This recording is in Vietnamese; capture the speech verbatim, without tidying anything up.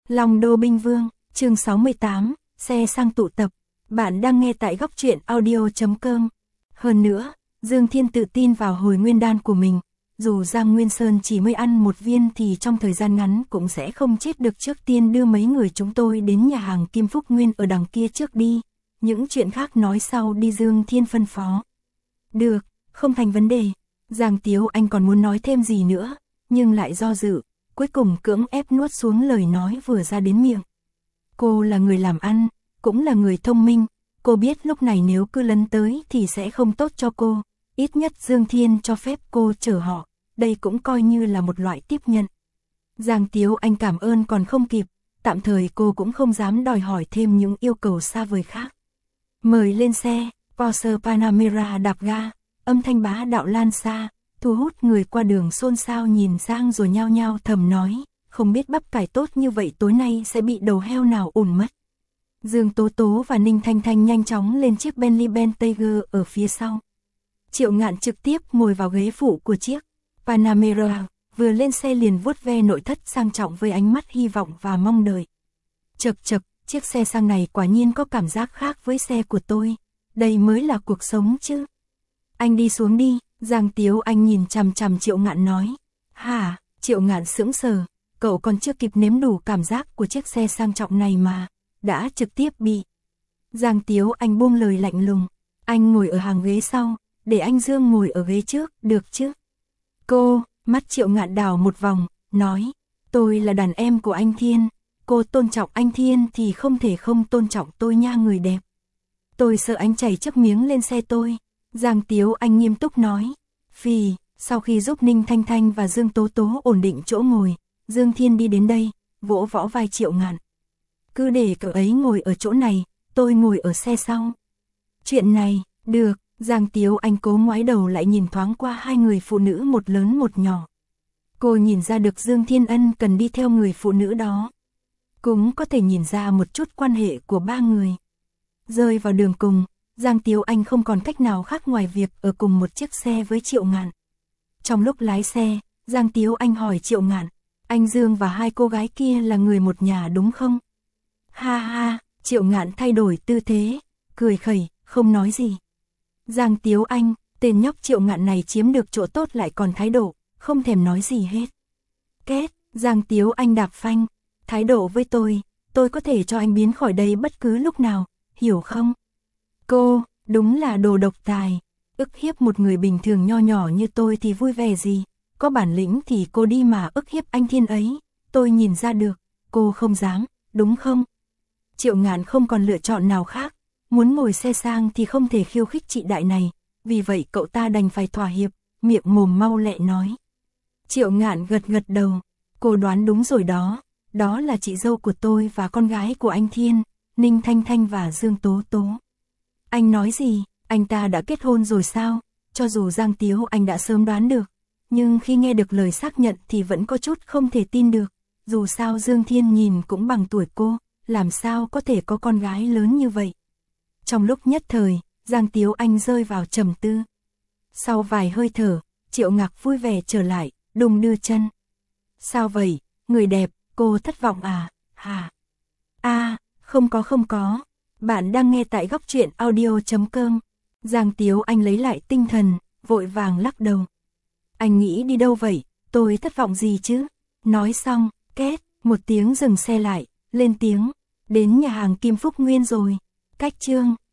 Long Đô Binh Vương, chương sáu mươi tám, xe sang tụ tập. Bạn đang nghe tại góc truyện audio chấm com. Hơn nữa, Dương Thiên tự tin vào hồi nguyên đan của mình. Dù Giang Nguyên Sơn chỉ mới ăn một viên thì trong thời gian ngắn cũng sẽ không chết được. Trước tiên đưa mấy người chúng tôi đến nhà hàng Kim Phúc Nguyên ở đằng kia trước đi. Những chuyện khác nói sau đi, Dương Thiên phân phó. Được, không thành vấn đề. Giang Tiếu Anh còn muốn nói thêm gì nữa, nhưng lại do dự, cuối cùng cưỡng ép nuốt xuống lời nói vừa ra đến miệng. Cô là người làm ăn, cũng là người thông minh, cô biết lúc này nếu cứ lấn tới thì sẽ không tốt cho cô, ít nhất Dương Thiên cho phép cô chở họ, đây cũng coi như là một loại tiếp nhận. Giang Tiếu Anh cảm ơn còn không kịp, tạm thời cô cũng không dám đòi hỏi thêm những yêu cầu xa vời khác. Mời lên xe, Porsche Panamera đạp ga, âm thanh bá đạo lan xa, thu hút người qua đường xôn xao nhìn sang rồi nhao nhao thầm nói, không biết bắp cải tốt như vậy tối nay sẽ bị đầu heo nào ủn mất. Dương Tố Tố và Ninh Thanh Thanh nhanh chóng lên chiếc Bentley Bentayga ở phía sau. Triệu Ngạn trực tiếp ngồi vào ghế phụ của chiếc Panamera, vừa lên xe liền vuốt ve nội thất sang trọng với ánh mắt hy vọng và mong đợi. Chật chật, chiếc xe sang này quả nhiên có cảm giác khác với xe của tôi, đây mới là cuộc sống chứ. Anh đi xuống đi, Giang Tiếu Anh nhìn chằm chằm Triệu Ngạn nói. Hả, Triệu Ngạn sững sờ, cậu còn chưa kịp nếm đủ cảm giác của chiếc xe sang trọng này mà, đã trực tiếp bị. Giang Tiếu Anh buông lời lạnh lùng, anh ngồi ở hàng ghế sau, để anh Dương ngồi ở ghế trước, được chứ? Cô, mắt Triệu Ngạn đảo một vòng, nói, tôi là đàn em của anh Thiên, cô tôn trọng anh Thiên thì không thể không tôn trọng tôi nha người đẹp. Tôi sợ anh chảy chất miếng lên xe tôi. Giang Tiếu Anh nghiêm túc nói. Vì, sau khi giúp Ninh Thanh Thanh và Dương Tố Tố ổn định chỗ ngồi, Dương Thiên đi đến đây, vỗ võ vai Triệu Ngạn. Cứ để cậu ấy ngồi ở chỗ này, tôi ngồi ở xe sau. Chuyện này, được, Giang Tiếu Anh cố ngoái đầu lại nhìn thoáng qua hai người phụ nữ một lớn một nhỏ. Cô nhìn ra được Dương Thiên Ân cần đi theo người phụ nữ đó. Cũng có thể nhìn ra một chút quan hệ của ba người. Rơi vào đường cùng, Giang Tiếu Anh không còn cách nào khác ngoài việc ở cùng một chiếc xe với Triệu Ngạn. Trong lúc lái xe, Giang Tiếu Anh hỏi Triệu Ngạn, anh Dương và hai cô gái kia là người một nhà đúng không? Ha ha, Triệu Ngạn thay đổi tư thế, cười khẩy, không nói gì. Giang Tiếu Anh, tên nhóc Triệu Ngạn này chiếm được chỗ tốt lại còn thái độ, không thèm nói gì hết. Két, Giang Tiếu Anh đạp phanh, thái độ với tôi, tôi có thể cho anh biến khỏi đây bất cứ lúc nào, hiểu không? Cô, đúng là đồ độc tài, ức hiếp một người bình thường nho nhỏ như tôi thì vui vẻ gì, có bản lĩnh thì cô đi mà ức hiếp anh Thiên ấy, tôi nhìn ra được, cô không dám, đúng không? Triệu Ngạn không còn lựa chọn nào khác, muốn ngồi xe sang thì không thể khiêu khích chị đại này, vì vậy cậu ta đành phải thỏa hiệp, miệng mồm mau lẹ nói. Triệu Ngạn gật gật đầu, cô đoán đúng rồi đó, đó là chị dâu của tôi và con gái của anh Thiên, Ninh Thanh Thanh và Dương Tố Tố. Anh nói gì, anh ta đã kết hôn rồi sao? Cho dù Giang Tiếu Anh đã sớm đoán được, nhưng khi nghe được lời xác nhận thì vẫn có chút không thể tin được. Dù sao Dương Thiên nhìn cũng bằng tuổi cô, làm sao có thể có con gái lớn như vậy? Trong lúc nhất thời, Giang Tiếu Anh rơi vào trầm tư. Sau vài hơi thở, Triệu Ngạc vui vẻ trở lại, đùng đưa chân. Sao vậy, người đẹp, cô thất vọng à? Hả? À, không có không có. Bạn đang nghe tại góc truyện audio chấm com. Giang Tiếu Anh lấy lại tinh thần, vội vàng lắc đầu. Anh nghĩ đi đâu vậy, tôi thất vọng gì chứ? Nói xong, két, một tiếng dừng xe lại, lên tiếng. Đến nhà hàng Kim Phúc Nguyên rồi. Cách chương